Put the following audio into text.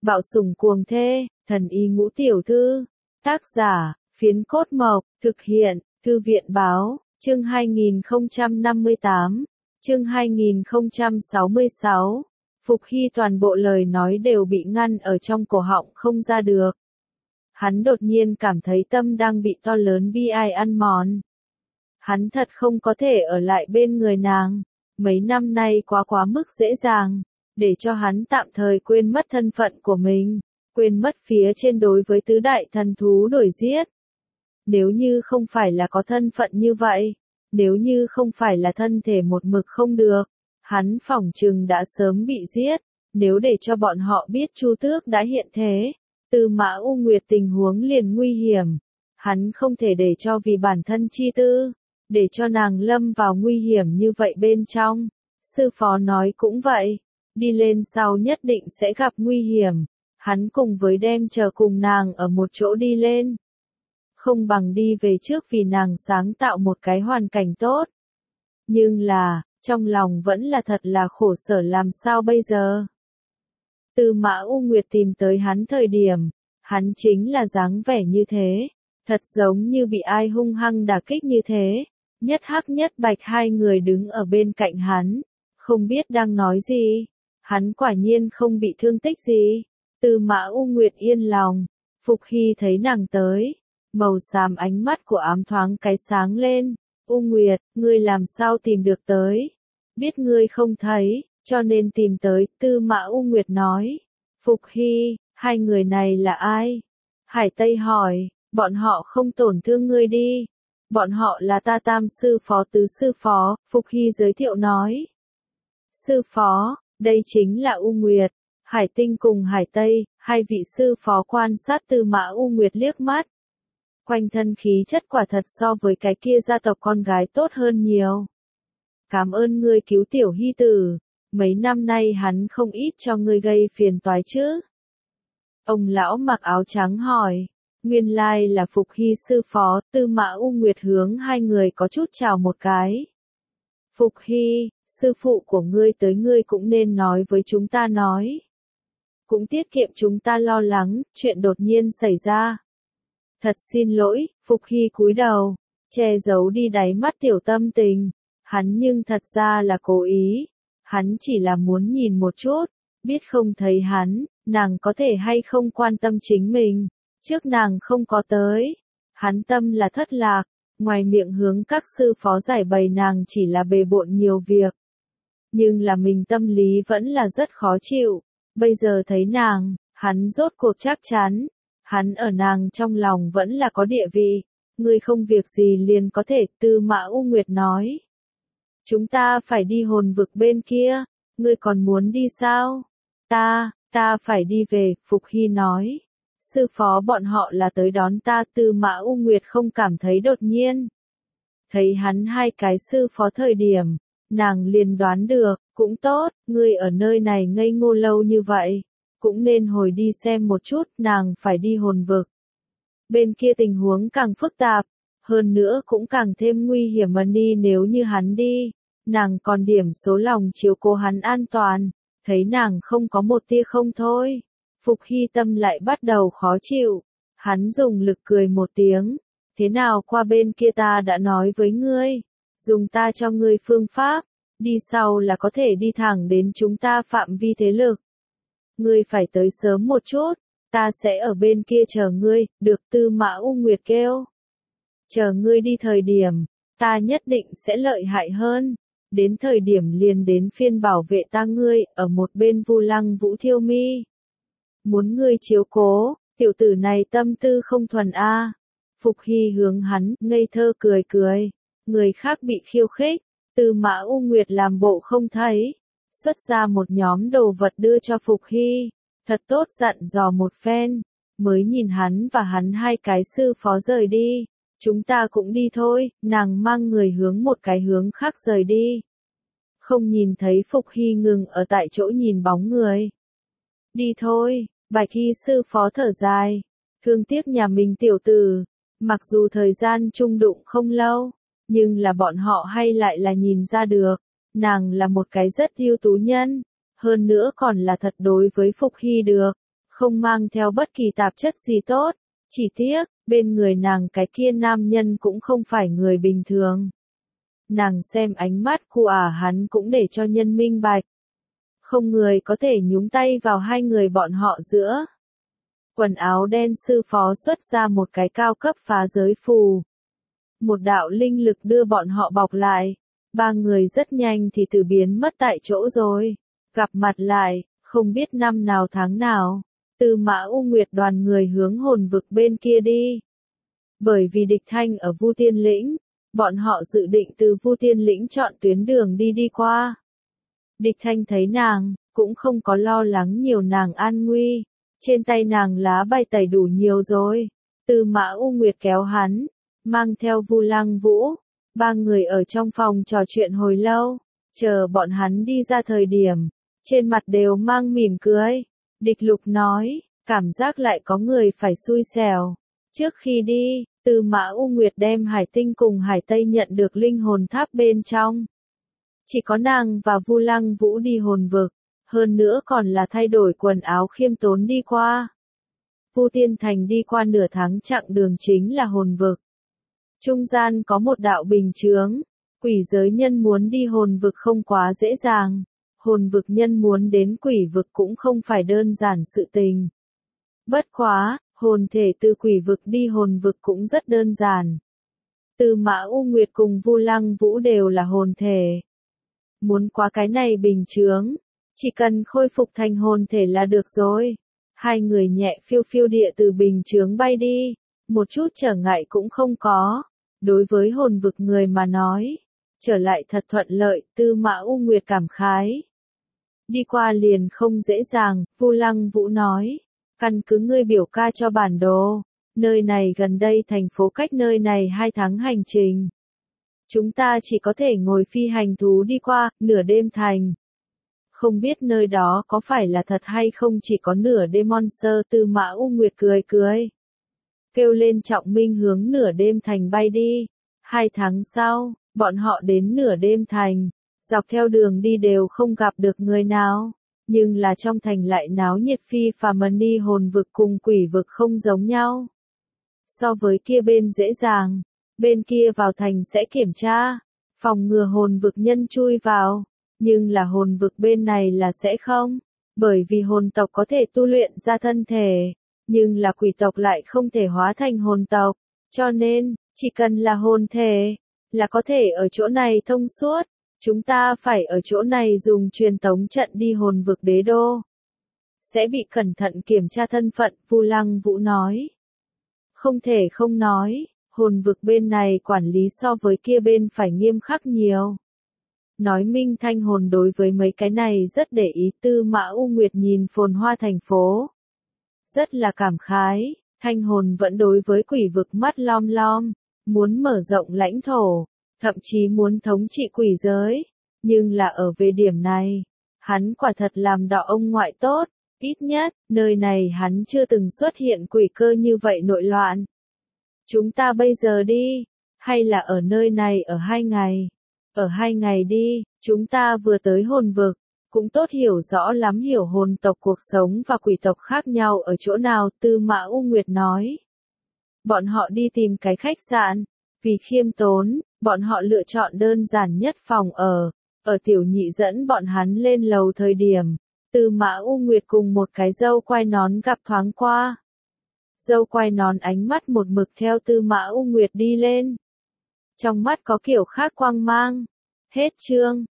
Bạo sủng cuồng thê, thần y ngũ tiểu thư. Tác giả, Phiến Cốt Mộc, thực hiện, Thư viện báo, chương 2058, chương 2066. Phục Hy toàn bộ lời nói đều bị ngăn ở trong cổ họng không ra được. Hắn đột nhiên cảm thấy tâm đang bị to lớn bi ai ăn mòn. Hắn thật không có thể ở lại bên người nàng. Mấy năm nay quá mức dễ dàng, để cho hắn tạm thời quên mất thân phận của mình, quên mất phía trên đối với tứ đại thần thú đuổi giết. Nếu như không phải là có thân phận như vậy, nếu như không phải là thân thể một mực không được, hắn phỏng chừng đã sớm bị giết. Nếu để cho bọn họ biết Chu Tước đã hiện thế, Tư Mã U Nguyệt tình huống liền nguy hiểm. Hắn không thể để cho vì bản thân chi tư, để cho nàng lâm vào nguy hiểm như vậy bên trong. Sư phó nói cũng vậy, đi lên sau nhất định sẽ gặp nguy hiểm. Hắn cùng với đem chờ cùng nàng ở một chỗ đi lên. Không bằng đi về trước vì nàng sáng tạo một cái hoàn cảnh tốt. Nhưng là, trong lòng vẫn là thật là khổ sở làm sao bây giờ. Tư Mã U Nguyệt tìm tới hắn thời điểm, hắn chính là dáng vẻ như thế, thật giống như bị ai hung hăng đả kích như thế. Nhất Hắc nhất Bạch hai người đứng ở bên cạnh hắn, không biết đang nói gì. Hắn quả nhiên không bị thương tích gì. Tư Mã U Nguyệt yên lòng. Phục Hy thấy nàng tới, màu xám ánh mắt của ám thoáng cái sáng lên. U Nguyệt, ngươi làm sao tìm được tới? Biết ngươi không thấy, cho nên tìm tới. Tư Mã U Nguyệt nói. Phục Hy, hai người này là ai? Hải Tây hỏi, bọn họ không tổn thương ngươi đi. Bọn họ là ta tam sư phó tứ sư phó, Phục Hy giới thiệu nói. Sư phó, đây chính là U Nguyệt. Hải Tinh cùng Hải Tây, hai vị sư phó quan sát Tư Mã U Nguyệt liếc mắt. Quanh thân khí chất quả thật so với cái kia gia tộc con gái tốt hơn nhiều. Cảm ơn ngươi cứu tiểu Hy tử, mấy năm nay hắn không ít cho ngươi gây phiền toái chứ. Ông lão mặc áo trắng hỏi. Nguyên lai là Phục Hy sư phó. Tư Mã U Nguyệt hướng hai người có chút chào một cái. Phục Hy, sư phụ của ngươi tới ngươi cũng nên nói với chúng ta nói. Cũng tiết kiệm chúng ta lo lắng, chuyện đột nhiên xảy ra. Thật xin lỗi, Phục Hy cúi đầu, che giấu đi đáy mắt tiểu tâm tình. Hắn nhưng thật ra là cố ý. Hắn chỉ là muốn nhìn một chút, biết không thấy hắn, nàng có thể hay không quan tâm chính mình. Trước nàng không có tới, hắn tâm là thất lạc, ngoài miệng hướng các sư phó giải bày nàng chỉ là bề bộn nhiều việc. Nhưng là mình tâm lý vẫn là rất khó chịu, bây giờ thấy nàng, hắn rốt cuộc chắc chắn, hắn ở nàng trong lòng vẫn là có địa vị, ngươi không việc gì liền có thể. Tư Mã U Nguyệt nói. Chúng ta phải đi hồn vực bên kia, ngươi còn muốn đi sao? Ta phải đi về, Phục Hy nói. Sư phó bọn họ là tới đón ta. Tư Mã U Nguyệt không cảm thấy đột nhiên. Thấy hắn hai cái sư phó thời điểm, nàng liền đoán được, cũng tốt, ngươi ở nơi này ngây ngô lâu như vậy, cũng nên hồi đi xem một chút. Nàng phải đi hồn vực. Bên kia tình huống càng phức tạp, hơn nữa cũng càng thêm nguy hiểm mà đi. Nếu như hắn đi, nàng còn điểm số lòng chiếu cố hắn an toàn, thấy nàng không có một tia không thôi. Phục Hy tâm lại bắt đầu khó chịu, hắn dùng lực cười một tiếng, thế nào qua bên kia ta đã nói với ngươi, dùng ta cho ngươi phương pháp, đi sau là có thể đi thẳng đến chúng ta phạm vi thế lực. Ngươi phải tới sớm một chút, ta sẽ ở bên kia chờ ngươi. Được. Tư Mã U Nguyệt kêu. Chờ ngươi đi thời điểm, ta nhất định sẽ lợi hại hơn. Đến thời điểm liền đến phiên bảo vệ ta ngươi, ở một bên Vu Lăng Vũ Thiêu Mi. Muốn ngươi chiếu cố, tiểu tử này tâm tư không thuần a. Phục Hy hướng hắn, ngây thơ cười cười. Người khác bị khiêu khích, Tư Mã U Nguyệt làm bộ không thấy. Xuất ra một nhóm đồ vật đưa cho Phục Hy. Thật tốt dặn dò một phen. Mới nhìn hắn và hắn hai cái sư phó rời đi. Chúng ta cũng đi thôi. Nàng mang người hướng một cái hướng khác rời đi. Không nhìn thấy Phục Hy ngừng ở tại chỗ nhìn bóng người. Đi thôi. Bạch Hy sư phó thở dài. Thương tiếc nhà mình tiểu tử. Mặc dù thời gian chung đụng không lâu, nhưng là bọn họ hay lại là nhìn ra được. Nàng là một cái rất ưu tú nhân. Hơn nữa còn là thật đối với Phục Hy được. không mang theo bất kỳ tạp chất gì tốt. Chỉ tiếc, bên người nàng cái kia nam nhân cũng không phải người bình thường. Nàng xem ánh mắt của hắn cũng để cho nhân minh bạch. Không người có thể nhúng tay vào hai người bọn họ giữa. Quần áo đen sư phó xuất ra một cái cao cấp phá giới phù. Một đạo linh lực đưa bọn họ bọc lại. Ba người rất nhanh thì từ biến mất tại chỗ rồi. Gặp mặt lại, không biết năm nào tháng nào. Tư Mã U Nguyệt đoàn người hướng hồn vực bên kia đi. Bởi vì địch thanh ở Vu Tiên Lĩnh, bọn họ dự định từ Vu Tiên Lĩnh chọn tuyến đường đi qua. Địch thanh thấy nàng, cũng không có lo lắng nhiều nàng an nguy. Trên tay nàng lá bài tẩy đủ nhiều rồi. Tư Mã U Nguyệt kéo hắn, mang theo Vu Lăng Vũ. Ba người ở trong phòng trò chuyện hồi lâu. Chờ bọn hắn đi ra thời điểm, trên mặt đều mang mỉm cười. Địch Lục nói, cảm giác lại có người phải xui xẻo. Trước khi đi, Tư Mã U Nguyệt đem Hải Tinh cùng Hải Tây nhận được linh hồn tháp bên trong. Chỉ có nàng và Vu Lăng Vũ đi hồn vực, hơn nữa còn là thay đổi quần áo khiêm tốn đi qua. Vu Tiên Thành đi qua nửa tháng chặng đường chính là hồn vực. Trung gian có một đạo bình chướng, quỷ giới nhân muốn đi hồn vực không quá dễ dàng. Hồn vực nhân muốn đến quỷ vực cũng không phải đơn giản sự tình. Bất quá, hồn thể từ quỷ vực đi hồn vực cũng rất đơn giản. Tư Mã U Nguyệt cùng Vu Lăng Vũ đều là hồn thể. Muốn qua cái này bình chướng, chỉ cần khôi phục thành hồn thể là được rồi. Hai người nhẹ phiêu phiêu địa từ bình chướng bay đi, một chút trở ngại cũng không có. Đối với hồn vực người mà nói, trở lại thật thuận lợi, Tư Mã U Nguyệt cảm khái. Đi qua liền không dễ dàng, Vu Lăng Vũ nói. Căn cứ ngươi biểu ca cho bản đồ. Nơi này gần đây thành phố cách nơi này 2 tháng hành trình. Chúng ta chỉ có thể ngồi phi hành thú đi qua, nửa đêm thành. Không biết nơi đó có phải là thật hay không chỉ có nửa đêm monster. Tư Mã U Nguyệt cười cười. Kêu lên Trọng Minh hướng nửa đêm thành bay đi. 2 tháng sau, bọn họ đến nửa đêm thành. Dọc theo đường đi đều không gặp được người nào. Nhưng là trong thành lại náo nhiệt phi phàm đi hồn vực cùng quỷ vực không giống nhau. So với kia bên dễ dàng, bên kia vào thành sẽ kiểm tra, phòng ngừa hồn vực nhân chui vào, nhưng là hồn vực bên này là sẽ không, bởi vì hồn tộc có thể tu luyện ra thân thể, nhưng là quỷ tộc lại không thể hóa thành hồn tộc, cho nên, chỉ cần là hồn thể, là có thể ở chỗ này thông suốt. Chúng ta phải ở chỗ này dùng truyền tống trận đi hồn vực đế đô. Sẽ bị cẩn thận kiểm tra thân phận, Vu Lăng Vũ nói. Không thể không nói, hồn vực bên này quản lý so với kia bên phải nghiêm khắc nhiều. Nói Minh Thanh hồn đối với mấy cái này rất để ý. Tư Mã U Nguyệt nhìn phồn hoa thành phố. Rất là cảm khái, Thanh hồn vẫn đối với quỷ vực mắt lom lom, muốn mở rộng lãnh thổ. Thậm chí muốn thống trị quỷ giới, nhưng là ở về điểm này, hắn quả thật làm đọ ông ngoại tốt, ít nhất, nơi này hắn chưa từng xuất hiện quỷ cơ như vậy nội loạn. Chúng ta bây giờ đi, hay là ở nơi này ở 2 ngày? Ở 2 ngày đi, chúng ta vừa tới hồn vực, cũng tốt hiểu rõ lắm hiểu hồn tộc cuộc sống và quỷ tộc khác nhau ở chỗ nào. Tư Mã U Nguyệt nói. Bọn họ đi tìm cái khách sạn, vì khiêm tốn. Bọn họ lựa chọn đơn giản nhất phòng ở tiểu nhị dẫn bọn hắn lên lầu thời điểm, Tư Mã U Nguyệt cùng một cái dâu quai nón gặp thoáng qua. Dâu quai nón ánh mắt một mực theo Tư Mã U Nguyệt đi lên. Trong mắt có kiểu khác quang mang. Hết chương.